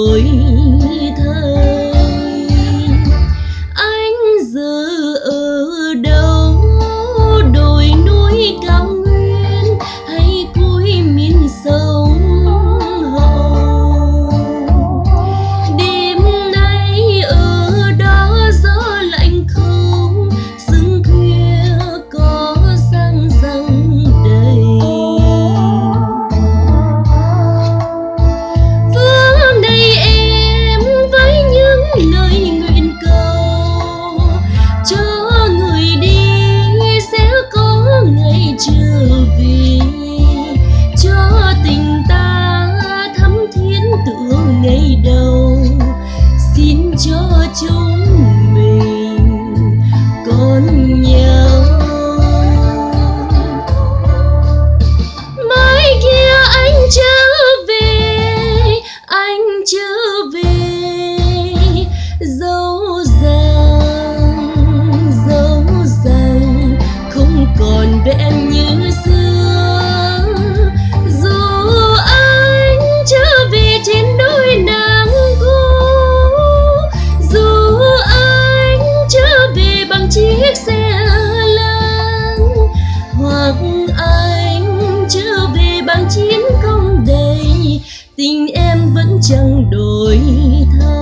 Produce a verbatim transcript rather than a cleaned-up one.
đổi thay. Anh giờ ở đâu, đồi núi cao nguyên hay cuối miền sông Hậu? Đêm nay ở đó gió lạnh không, rừng khuya có răng răng đầy. Phương đầy em với những lời nguyện cầu, cho người đi sẽ có ngày trở về, cho tình ta thắm thiết tựa ngày đầu. Xin cho chúng mình còn nhau. Mai kia anh trở về, anh trở về, dẫu rằng dẫu rằng không còn vẹn như xưa. Dù anh trở về trên đôi nàng cũ, dù anh trở về bằng chiếc xe lăn, hoặc anh trở về bằng chiến công đầy, tình em vẫn chẳng đổi thay.